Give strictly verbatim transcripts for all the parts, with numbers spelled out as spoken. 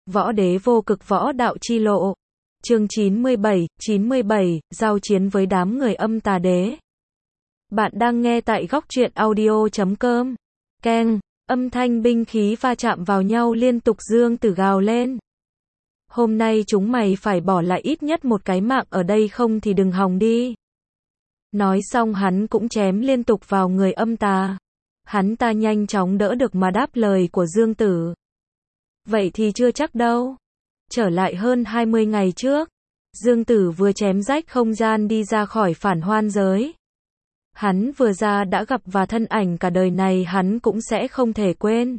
Võ đế vô cực võ đạo chi lộ. Chương chín mươi bảy, chín mươi bảy, giao chiến với đám người âm tà đế. Bạn đang nghe tại góc truyện audio chấm com. Keng, âm thanh binh khí va chạm vào nhau liên tục, Dương Tử gào lên. Hôm nay chúng mày phải bỏ lại ít nhất một cái mạng ở đây, không thì đừng hòng đi. Nói xong hắn cũng chém liên tục vào người âm tà. Hắn ta nhanh chóng đỡ được mà đáp lời của Dương Tử. Vậy thì chưa chắc đâu. Trở lại hơn hai mươi ngày trước, Dương Tử vừa chém rách không gian đi ra khỏi phản hoan giới. Hắn vừa ra đã gặp và thân ảnh cả đời này hắn cũng sẽ không thể quên.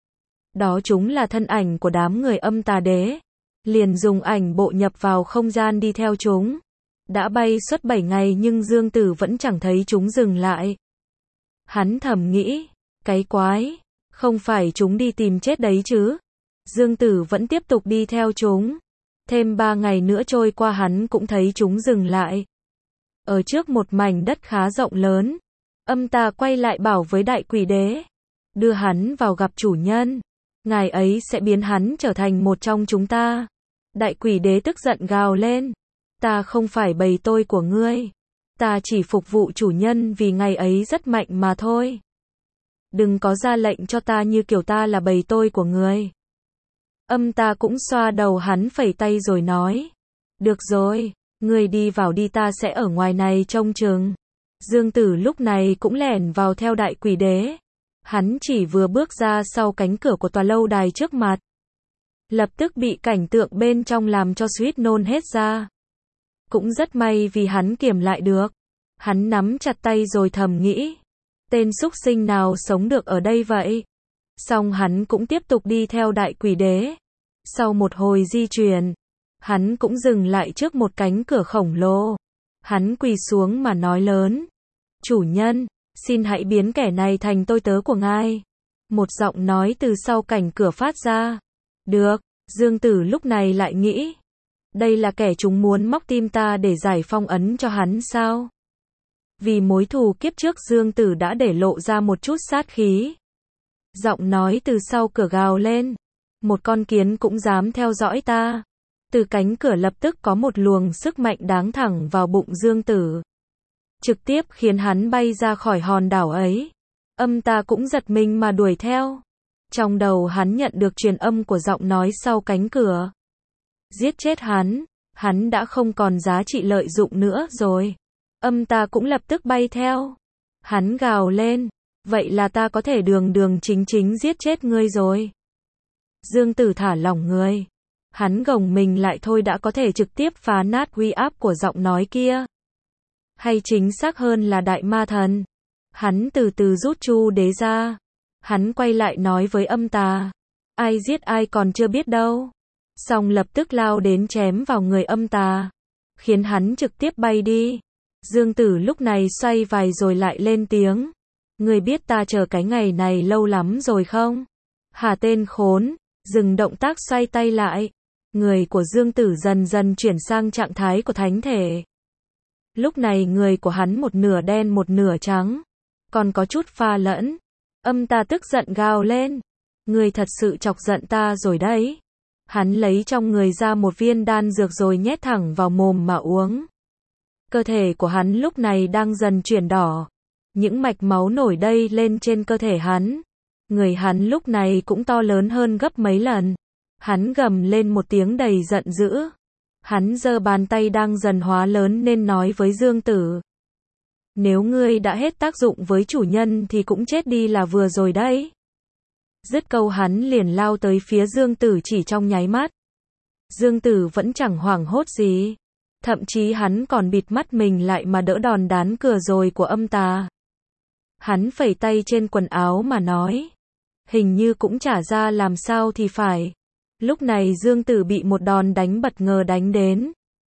Đó chúng là thân ảnh của đám người âm tà đế. Liền dùng ảnh bộ nhập vào không gian đi theo chúng. Đã bay suốt bảy ngày nhưng Dương Tử vẫn chẳng thấy chúng dừng lại. Hắn thầm nghĩ, cái quái, không phải chúng đi tìm chết đấy chứ. Dương Tử vẫn tiếp tục đi theo chúng. Thêm ba ngày nữa trôi qua hắn cũng thấy chúng dừng lại. Ở trước một mảnh đất khá rộng lớn, âm tà quay lại bảo với đại quỷ đế. Đưa hắn vào gặp chủ nhân. Ngài ấy sẽ biến hắn trở thành một trong chúng ta. Đại quỷ đế tức giận gào lên. Ta không phải bầy tôi của ngươi. Ta chỉ phục vụ chủ nhân vì ngày ấy rất mạnh mà thôi. Đừng có ra lệnh cho ta như kiểu ta là bầy tôi của ngươi. Âm ta cũng xoa đầu hắn phẩy tay rồi nói. Được rồi, ngươi đi vào đi, ta sẽ ở ngoài này trông chừng. Dương Tử lúc này cũng lẻn vào theo đại quỷ đế. Hắn chỉ vừa bước ra sau cánh cửa của tòa lâu đài trước mặt. Lập tức bị cảnh tượng bên trong làm cho suýt nôn hết ra. Cũng rất may vì hắn kiềm lại được. Hắn nắm chặt tay rồi thầm nghĩ. Tên súc sinh nào sống được ở đây vậy? Xong hắn cũng tiếp tục đi theo đại quỷ đế. Sau một hồi di chuyển, hắn cũng dừng lại trước một cánh cửa khổng lồ. Hắn quỳ xuống mà nói lớn. Chủ nhân, xin hãy biến kẻ này thành tôi tớ của ngài. Một giọng nói từ sau cảnh cửa phát ra. Được, Dương Tử lúc này lại nghĩ. Đây là kẻ chúng muốn móc tim ta để giải phong ấn cho hắn sao? Vì mối thù kiếp trước Dương Tử đã để lộ ra một chút sát khí. Giọng nói từ sau cửa gào lên. Một con kiến cũng dám theo dõi ta. Từ cánh cửa lập tức có một luồng sức mạnh đáng thẳng vào bụng Dương Tử. Trực tiếp khiến hắn bay ra khỏi hòn đảo ấy. Âm ta cũng giật mình mà đuổi theo. Trong đầu hắn nhận được truyền âm của giọng nói sau cánh cửa. Giết chết hắn, hắn đã không còn giá trị lợi dụng nữa rồi. Âm ta cũng lập tức bay theo. Hắn gào lên, vậy là ta có thể đường đường chính chính giết chết ngươi rồi. Dương Tử thả lỏng người. Hắn gồng mình lại thôi đã có thể trực tiếp phá nát uy áp của giọng nói kia. Hay chính xác hơn là đại ma thần. Hắn từ từ rút chu đế ra. Hắn quay lại nói với âm tà. Ai giết ai còn chưa biết đâu. Xong lập tức lao đến chém vào người âm tà. Khiến hắn trực tiếp bay đi. Dương Tử lúc này xoay vài rồi lại lên tiếng. Ngươi biết ta chờ cái ngày này lâu lắm rồi không? Hà tên khốn, dừng động tác xoay tay lại. Người của Dương Tử dần dần chuyển sang trạng thái của thánh thể. Lúc này người của hắn một nửa đen một nửa trắng. Còn có chút pha lẫn. Âm ta tức giận gào lên. Ngươi thật sự chọc giận ta rồi đấy. Hắn lấy trong người ra một viên đan dược rồi nhét thẳng vào mồm mà uống. Cơ thể của hắn lúc này đang dần chuyển đỏ. Những mạch máu nổi đây lên trên cơ thể hắn. Người hắn lúc này cũng to lớn hơn gấp mấy lần. Hắn gầm lên một tiếng đầy giận dữ. Hắn giơ bàn tay đang dần hóa lớn nên nói với Dương Tử. Nếu ngươi đã hết tác dụng với chủ nhân thì cũng chết đi là vừa rồi đấy. Dứt câu hắn liền lao tới phía Dương Tử chỉ trong nháy mắt. Dương Tử vẫn chẳng hoảng hốt gì. Thậm chí hắn còn bịt mắt mình lại mà đỡ đòn đán cửa rồi của âm tà. Hắn phẩy tay trên quần áo mà nói. Hình như cũng chả ra làm sao thì phải. Lúc này Dương Tử bị một đòn đánh bất ngờ đánh đến.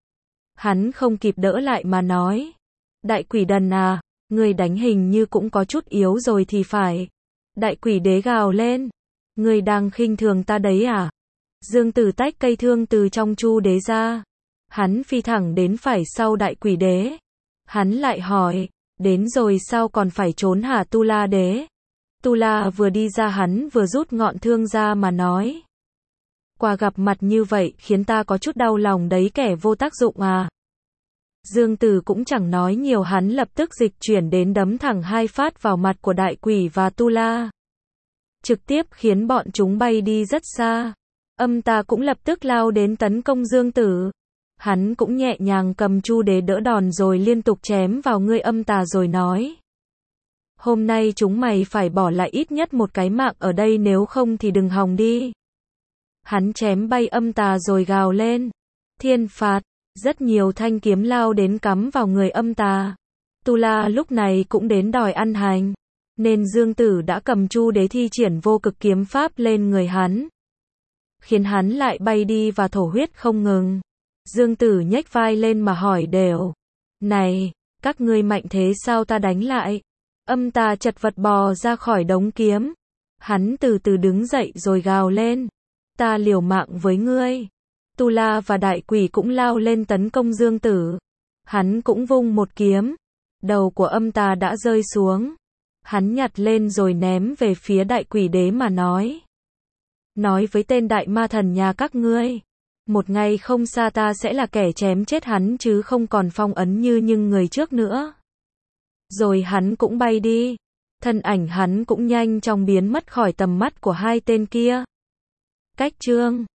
Hắn không kịp đỡ lại mà nói. Đại quỷ đần à, người đánh hình như cũng có chút yếu rồi thì phải. Đại quỷ đế gào lên. Người đang khinh thường ta đấy à? Dương Tử tách cây thương từ trong chu đế ra. Hắn phi thẳng đến phải sau đại quỷ đế. Hắn lại hỏi. Đến rồi sao còn phải trốn hả Tu La đế? Tu La vừa đi ra hắn vừa rút ngọn thương ra mà nói. Qua gặp mặt như vậy khiến ta có chút đau lòng đấy kẻ vô tác dụng à. Dương Tử cũng chẳng nói nhiều, hắn lập tức dịch chuyển đến đấm thẳng hai phát vào mặt của Đại Quỷ và Tu La. Trực tiếp khiến bọn chúng bay đi rất xa. Âm Tà cũng lập tức lao đến tấn công Dương Tử. Hắn cũng nhẹ nhàng cầm chu đế đỡ đòn rồi liên tục chém vào người Âm Tà rồi nói. Hôm nay chúng mày phải bỏ lại ít nhất một cái mạng ở đây, nếu không thì đừng hòng đi. Hắn chém bay Âm Tà rồi gào lên. Thiên phạt. Rất nhiều thanh kiếm lao đến cắm vào người Âm Tà. Tu La lúc này cũng đến đòi ăn hành. Nên Dương Tử đã cầm chu đế thi triển vô cực kiếm pháp lên người hắn. Khiến hắn lại bay đi và thổ huyết không ngừng. Dương Tử nhếch vai lên mà hỏi đều. Này, các ngươi mạnh thế sao ta đánh lại? Âm Tà chật vật bò ra khỏi đống kiếm. Hắn từ từ đứng dậy rồi gào lên. Ta liều mạng với ngươi. Tu La và Đại Quỷ cũng lao lên tấn công Dương Tử. Hắn cũng vung một kiếm. Đầu của Âm Tà đã rơi xuống. Hắn nhặt lên rồi ném về phía Đại Quỷ đế mà nói. Nói với tên đại ma thần nhà các ngươi. Một ngày không xa ta sẽ là kẻ chém chết hắn chứ không còn phong ấn như những người trước nữa. Rồi hắn cũng bay đi. Thân ảnh hắn cũng nhanh chóng biến mất khỏi tầm mắt của hai tên kia. Cách chương